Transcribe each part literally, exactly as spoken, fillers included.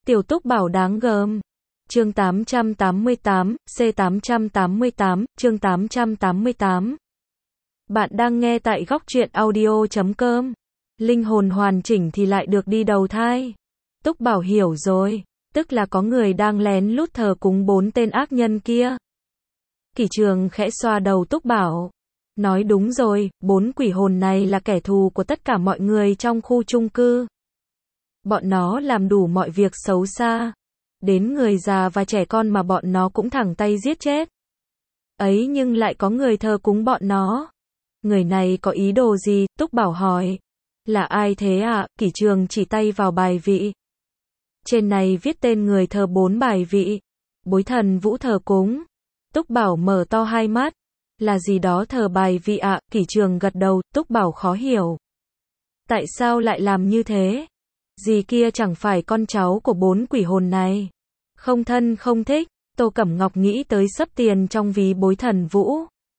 Tiểu Túc Bảo đáng gờm. Chương tám trăm tám mươi tám, C tám trăm tám mươi tám, chương tám trăm tám mươi tám. Bạn đang nghe tại góc truyện audio chấm com. Linh hồn hoàn chỉnh thì lại được đi đầu thai. Túc Bảo hiểu rồi, tức là có người đang lén lút thờ cúng bốn tên ác nhân kia. Kỷ Trường khẽ xoa đầu Túc Bảo. Nói đúng rồi, bốn quỷ hồn này là kẻ thù của tất cả mọi người trong khu chung cư. Bọn nó làm đủ mọi việc xấu xa. Đến người già và trẻ con mà bọn nó cũng thẳng tay giết chết. Ấy nhưng lại có người thờ cúng bọn nó. Người này có ý đồ gì? Túc Bảo hỏi. Là ai thế ạ? À? Kỷ Trường chỉ tay vào bài vị. Trên này viết tên người thờ bốn bài vị. Bối thần Vũ thờ cúng. Túc Bảo mở to hai mắt. Là gì đó thờ bài vị ạ? À? Kỷ Trường gật đầu. Túc Bảo khó hiểu. Tại sao lại làm như thế? Dì kia chẳng phải con cháu của bốn quỷ hồn này. Không thân không thích. Tô Cẩm Ngọc nghĩ tới xấp tiền trong ví bối thần Vũ.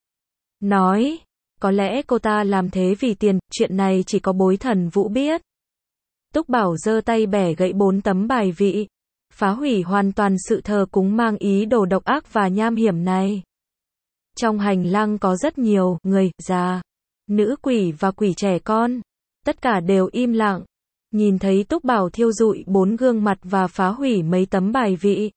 Nói, có lẽ cô ta làm thế vì tiền, chuyện này chỉ có bối thần Vũ biết. Túc Bảo giơ tay bẻ gãy bốn tấm bài vị. Phá hủy hoàn toàn sự thờ cúng mang ý đồ độc ác và nham hiểm này. Trong hành lang có rất nhiều người, già, nữ quỷ và quỷ trẻ con. Tất cả đều im lặng. Nhìn thấy Túc Bảo thiêu rụi bốn gương mặt và phá hủy mấy tấm bài vị.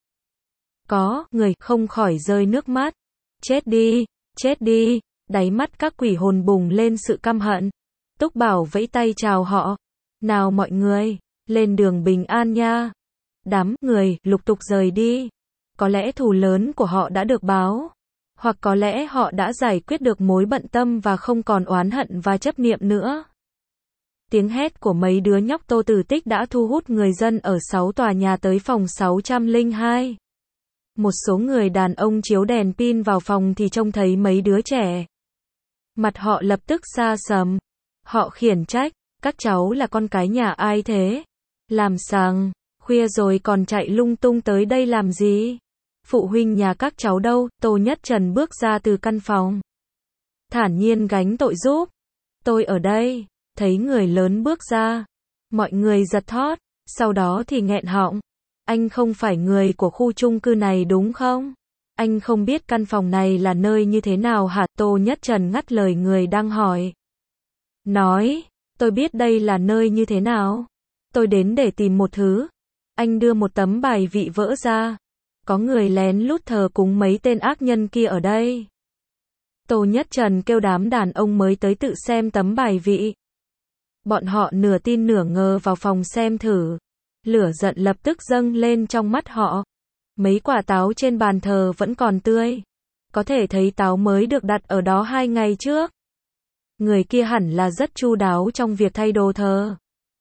Có người không khỏi rơi nước mắt. Chết đi, chết đi. Đáy mắt các quỷ hồn bùng lên sự căm hận. Túc Bảo vẫy tay chào họ. Nào mọi người, lên đường bình an nha. Đám người lục tục rời đi. Có lẽ thù lớn của họ đã được báo. Hoặc có lẽ họ đã giải quyết được mối bận tâm và không còn oán hận và chấp niệm nữa. Tiếng hét của mấy đứa nhóc Tô Tử Tích đã thu hút người dân ở sáu tòa nhà tới phòng sáu trăm lẻ hai. Một số người đàn ông chiếu đèn pin vào phòng thì trông thấy mấy đứa trẻ. Mặt họ lập tức xa sầm. Họ khiển trách, các cháu là con cái nhà ai thế? Làm sằng, khuya rồi còn chạy lung tung tới đây làm gì? Phụ huynh nhà các cháu đâu? Tô Nhất Trần bước ra từ căn phòng. Thản nhiên gánh tội giúp. Tôi ở đây. Thấy người lớn bước ra. Mọi người giật thót. Sau đó thì nghẹn họng. Anh không phải người của khu chung cư này đúng không? Anh không biết căn phòng này là nơi như thế nào hả? Tô Nhất Trần ngắt lời người đang hỏi. Nói, tôi biết đây là nơi như thế nào. Tôi đến để tìm một thứ. Anh đưa một tấm bài vị vỡ ra. Có người lén lút thờ cúng mấy tên ác nhân kia ở đây. Tô Nhất Trần kêu đám đàn ông mới tới tự xem tấm bài vị. Bọn họ nửa tin nửa ngờ vào phòng xem thử. Lửa giận lập tức dâng lên trong mắt họ. Mấy quả táo trên bàn thờ vẫn còn tươi. Có thể thấy táo mới được đặt ở đó hai ngày trước. Người kia hẳn là rất chu đáo trong việc thay đồ thờ.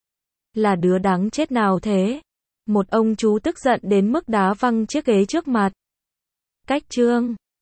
Là đứa đáng chết nào thế? Một ông chú tức giận đến mức đá văng chiếc ghế trước mặt. Cách trương,